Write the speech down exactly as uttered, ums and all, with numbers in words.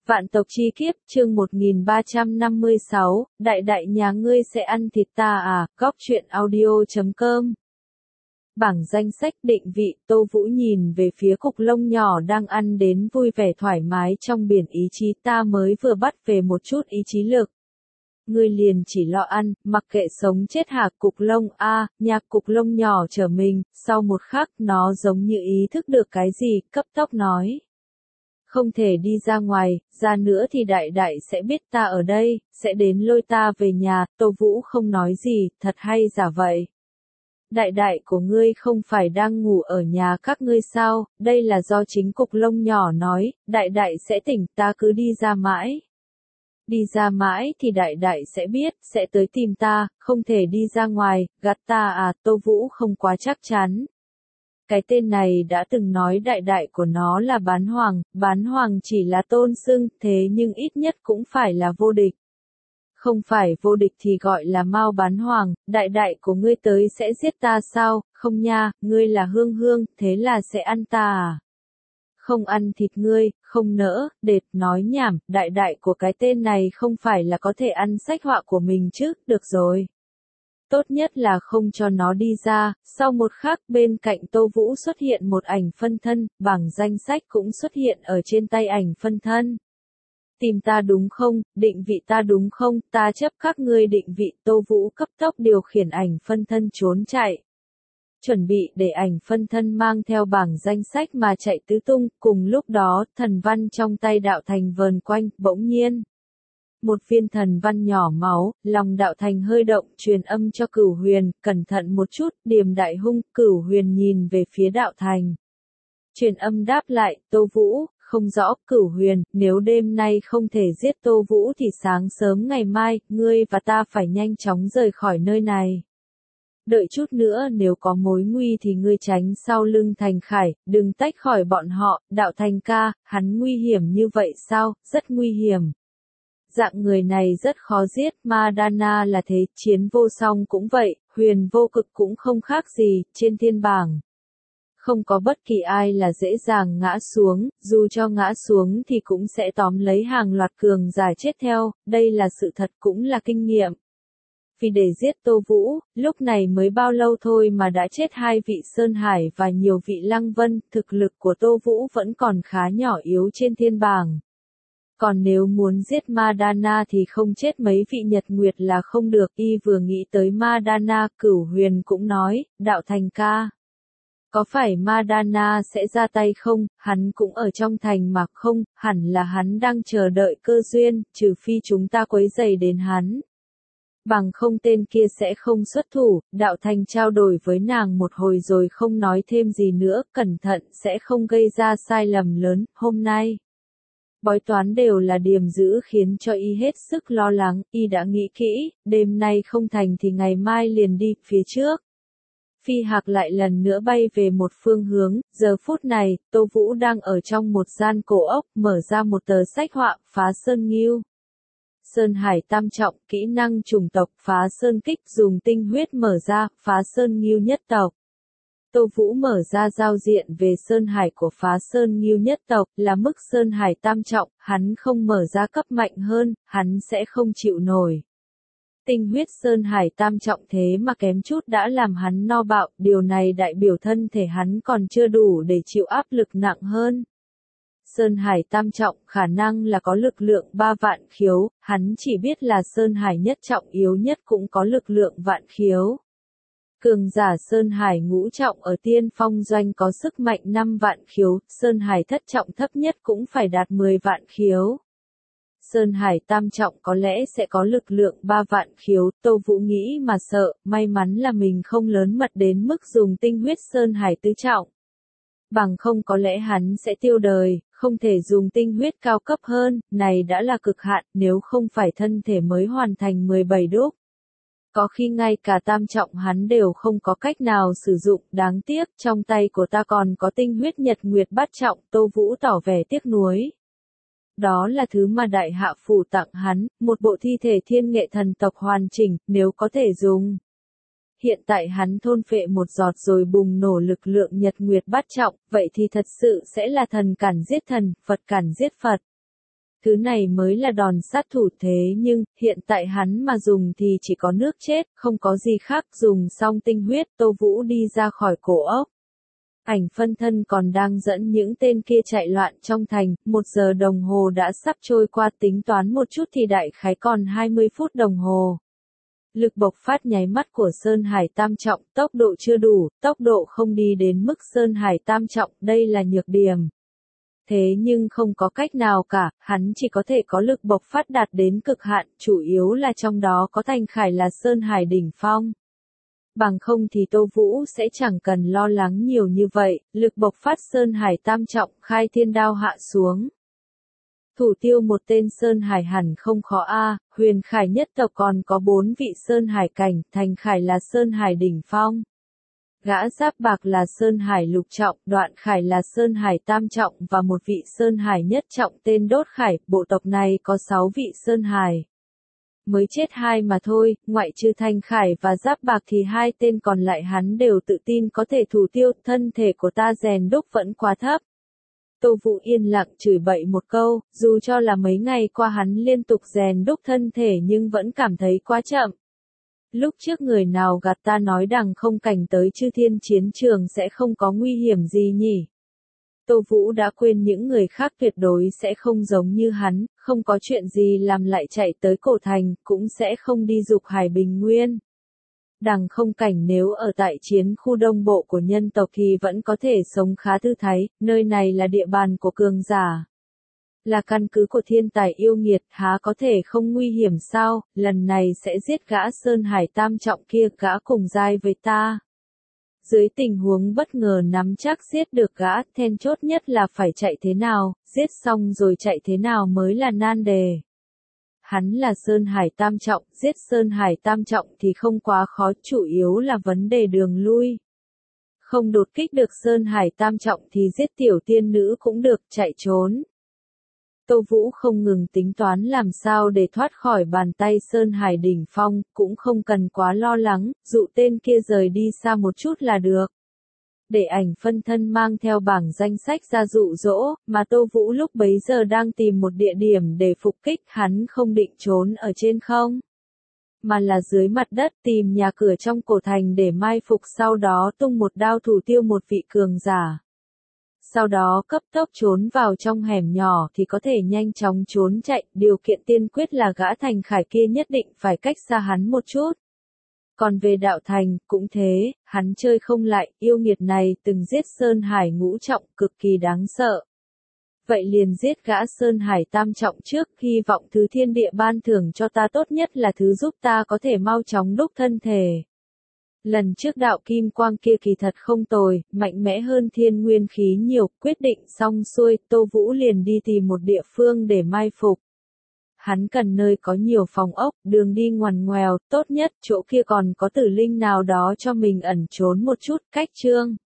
Vạn tộc chi kiếp, chương một nghìn ba trăm năm mươi sáu, đại đại nhà ngươi sẽ ăn thịt ta à, góc truyện audio chấm com. Bảng danh sách định vị, Tô Vũ nhìn về phía cục lông nhỏ đang ăn đến vui vẻ thoải mái trong biển ý chí, ta mới vừa bắt về một chút ý chí lực. Ngươi liền chỉ lo ăn, mặc kệ sống chết hả? Cục lông a, à, nhạc cục lông nhỏ trở mình, sau một khắc nó giống như ý thức được cái gì, cấp tốc nói. Không thể đi ra ngoài, ra nữa thì đại đại sẽ biết ta ở đây, sẽ đến lôi ta về nhà. Tô Vũ không nói gì, thật hay giả vậy. Đại đại của ngươi không phải đang ngủ ở nhà các ngươi sao? Đây là do chính cục lông nhỏ nói, đại đại sẽ tỉnh, ta cứ đi ra mãi. Đi ra mãi thì đại đại sẽ biết, sẽ tới tìm ta, không thể đi ra ngoài, gạt ta à? Tô Vũ không quá chắc chắn. Cái tên này đã từng nói đại đại của nó là bán hoàng, bán hoàng chỉ là tôn xưng, thế nhưng ít nhất cũng phải là vô địch. Không phải vô địch thì gọi là mau bán hoàng, đại đại của ngươi tới sẽ giết ta sao? Không nha, ngươi là hương hương, thế là sẽ ăn ta à? Không ăn thịt ngươi, không nỡ, đệt, nói nhảm, đại đại của cái tên này không phải là có thể ăn sách họa của mình chứ, được rồi. Tốt nhất là không cho nó đi ra. Sau một khắc bên cạnh Tô Vũ xuất hiện một ảnh phân thân, bảng danh sách cũng xuất hiện ở trên tay ảnh phân thân. Tìm ta đúng không, định vị ta đúng không, ta chấp các ngươi định vị. Tô Vũ cấp tốc điều khiển ảnh phân thân trốn chạy. Chuẩn bị để ảnh phân thân mang theo bảng danh sách mà chạy tứ tung, cùng lúc đó thần văn trong tay đạo thành vờn quanh, bỗng nhiên. Một viên thần văn nhỏ máu, lòng đạo thành hơi động, truyền âm cho Cửu Huyền, cẩn thận một chút, điềm đại hung. Cửu Huyền nhìn về phía đạo thành. Truyền âm đáp lại, Tô Vũ, không rõ. Cửu Huyền, nếu đêm nay không thể giết Tô Vũ thì sáng sớm ngày mai, ngươi và ta phải nhanh chóng rời khỏi nơi này. Đợi chút nữa nếu có mối nguy thì ngươi tránh sau lưng Thành Khải, đừng tách khỏi bọn họ. Đạo Thành ca, hắn nguy hiểm như vậy sao? Rất nguy hiểm. Dạng người này rất khó giết, Madana là thế, Chiến Vô Song cũng vậy, Huyền Vô Cực cũng không khác gì, trên thiên bảng. Không có bất kỳ ai là dễ dàng ngã xuống, dù cho ngã xuống thì cũng sẽ tóm lấy hàng loạt cường giả chết theo, đây là sự thật cũng là kinh nghiệm. Vì để giết Tô Vũ, lúc này mới bao lâu thôi mà đã chết hai vị Sơn Hải và nhiều vị Lăng Vân, thực lực của Tô Vũ vẫn còn khá nhỏ yếu trên thiên bảng. Còn nếu muốn giết Madana thì không chết mấy vị Nhật Nguyệt là không được. Y vừa nghĩ tới Madana, Cửu Huyền cũng nói, đạo thành ca. Có phải Madana sẽ ra tay không? Hắn cũng ở trong thành mà không, hẳn là hắn đang chờ đợi cơ duyên, trừ phi chúng ta quấy rầy đến hắn. Bằng không tên kia sẽ không xuất thủ. Đạo thành trao đổi với nàng một hồi rồi không nói thêm gì nữa, cẩn thận sẽ không gây ra sai lầm lớn. Hôm nay bói toán đều là điềm giữ khiến cho y hết sức lo lắng, y đã nghĩ kỹ, đêm nay không thành thì ngày mai liền đi phía trước. Phi hạc lại lần nữa bay về một phương hướng, giờ phút này, Tô Vũ đang ở trong một gian cổ ốc, mở ra một tờ sách họa, phá sơn nghiêu. Sơn Hải tam trọng, kỹ năng chủng tộc, phá sơn kích, dùng tinh huyết mở ra, phá sơn nghiêu nhất tộc. Tô Vũ mở ra giao diện về Sơn Hải của phá Sơn Nghiêu nhất tộc, là mức Sơn Hải tam trọng, hắn không mở ra cấp mạnh hơn, hắn sẽ không chịu nổi. Tinh huyết Sơn Hải tam trọng thế mà kém chút đã làm hắn no bạo, điều này đại biểu thân thể hắn còn chưa đủ để chịu áp lực nặng hơn. Sơn Hải tam trọng khả năng là có lực lượng ba vạn khiếu, hắn chỉ biết là Sơn Hải nhất trọng yếu nhất cũng có lực lượng vạn khiếu. Cường giả Sơn Hải ngũ trọng ở tiên phong doanh có sức mạnh năm vạn khiếu, Sơn Hải thất trọng thấp nhất cũng phải đạt mười vạn khiếu. Sơn Hải tam trọng có lẽ sẽ có lực lượng ba vạn khiếu, Tô Vũ nghĩ mà sợ, may mắn là mình không lớn mật đến mức dùng tinh huyết Sơn Hải tứ trọng. Bằng không có lẽ hắn sẽ tiêu đời, không thể dùng tinh huyết cao cấp hơn, này đã là cực hạn, nếu không phải thân thể mới hoàn thành mười bảy đúc. Có khi ngay cả tam trọng hắn đều không có cách nào sử dụng, đáng tiếc, trong tay của ta còn có tinh huyết Nhật Nguyệt bát trọng. Tô Vũ tỏ vẻ tiếc nuối. Đó là thứ mà đại hạ phủ tặng hắn, một bộ thi thể thiên nghệ thần tộc hoàn chỉnh, nếu có thể dùng. Hiện tại hắn thôn phệ một giọt rồi bùng nổ lực lượng Nhật Nguyệt bát trọng, vậy thì thật sự sẽ là thần cản giết thần, Phật cản giết Phật. Thứ này mới là đòn sát thủ thế nhưng, hiện tại hắn mà dùng thì chỉ có nước chết, không có gì khác, dùng xong tinh huyết, Tô Vũ đi ra khỏi cổ ốc. Ảnh phân thân còn đang dẫn những tên kia chạy loạn trong thành, một giờ đồng hồ đã sắp trôi qua, tính toán một chút thì đại khái còn hai mươi phút đồng hồ. Lực bộc phát nháy mắt của Sơn Hải Tam Trọng, tốc độ chưa đủ, tốc độ không đi đến mức Sơn Hải Tam Trọng, đây là nhược điểm. Thế nhưng không có cách nào cả, hắn chỉ có thể có lực bộc phát đạt đến cực hạn, chủ yếu là trong đó có Thành Khải là Sơn Hải đỉnh phong. Bằng không thì Tô Vũ sẽ chẳng cần lo lắng nhiều như vậy, lực bộc phát Sơn Hải Tam Trọng, khai thiên đao hạ xuống. Thủ tiêu một tên Sơn Hải hẳn không khó a, Huyền Khải nhất tộc còn có bốn vị Sơn Hải cảnh, Thành Khải là Sơn Hải đỉnh phong. Gã Giáp Bạc là Sơn Hải lục trọng, Đoạn Khải là Sơn Hải tam trọng và một vị Sơn Hải nhất trọng tên Đốt Khải, bộ tộc này có sáu vị Sơn Hải. Mới chết hai mà thôi, ngoại trừ Thành Khải và Giáp Bạc thì hai tên còn lại hắn đều tự tin có thể thủ tiêu, thân thể của ta rèn đúc vẫn quá thấp. Tô Vũ yên lặng chửi bậy một câu, dù cho là mấy ngày qua hắn liên tục rèn đúc thân thể nhưng vẫn cảm thấy quá chậm. Lúc trước người nào gạt ta nói đằng không cảnh tới chư thiên chiến trường sẽ không có nguy hiểm gì nhỉ? Tô Vũ đã quên những người khác tuyệt đối sẽ không giống như hắn, không có chuyện gì làm lại chạy tới cổ thành, cũng sẽ không đi dục Hải Bình Nguyên. Đằng không cảnh nếu ở tại chiến khu đông bộ của nhân tộc thì vẫn có thể sống khá thư thái, nơi này là địa bàn của cường giả. Là căn cứ của thiên tài yêu nghiệt, há có thể không nguy hiểm sao, lần này sẽ giết gã Sơn Hải tam trọng kia, gã cùng giai với ta. Dưới tình huống bất ngờ nắm chắc giết được gã, then chốt nhất là phải chạy thế nào, giết xong rồi chạy thế nào mới là nan đề. Hắn là Sơn Hải tam trọng, giết Sơn Hải tam trọng thì không quá khó, chủ yếu là vấn đề đường lui. Không đột kích được Sơn Hải tam trọng thì giết tiểu tiên nữ cũng được, chạy trốn. Tô Vũ không ngừng tính toán làm sao để thoát khỏi bàn tay Sơn Hải đỉnh phong, cũng không cần quá lo lắng, dụ tên kia rời đi xa một chút là được. Để ảnh phân thân mang theo bảng danh sách ra dụ dỗ, mà Tô Vũ lúc bấy giờ đang tìm một địa điểm để phục kích, hắn không định trốn ở trên không, mà là dưới mặt đất tìm nhà cửa trong cổ thành để mai phục, sau đó tung một đao thủ tiêu một vị cường giả. Sau đó cấp tốc trốn vào trong hẻm nhỏ thì có thể nhanh chóng trốn chạy, điều kiện tiên quyết là gã Thành Khải kia nhất định phải cách xa hắn một chút. Còn về đạo thành, cũng thế, hắn chơi không lại, yêu nghiệt này từng giết Sơn Hải ngũ trọng, cực kỳ đáng sợ. Vậy liền giết gã Sơn Hải tam trọng trước, hy vọng thứ thiên địa ban thưởng cho ta tốt nhất là thứ giúp ta có thể mau chóng đúc thân thể. Lần trước đạo kim quang kia kỳ thật không tồi, mạnh mẽ hơn thiên nguyên khí nhiều, quyết định xong xuôi, Tô Vũ liền đi tìm một địa phương để mai phục. Hắn cần nơi có nhiều phòng ốc, đường đi ngoằn ngoèo, tốt nhất chỗ kia còn có tử linh nào đó cho mình ẩn trốn một chút, cách chương.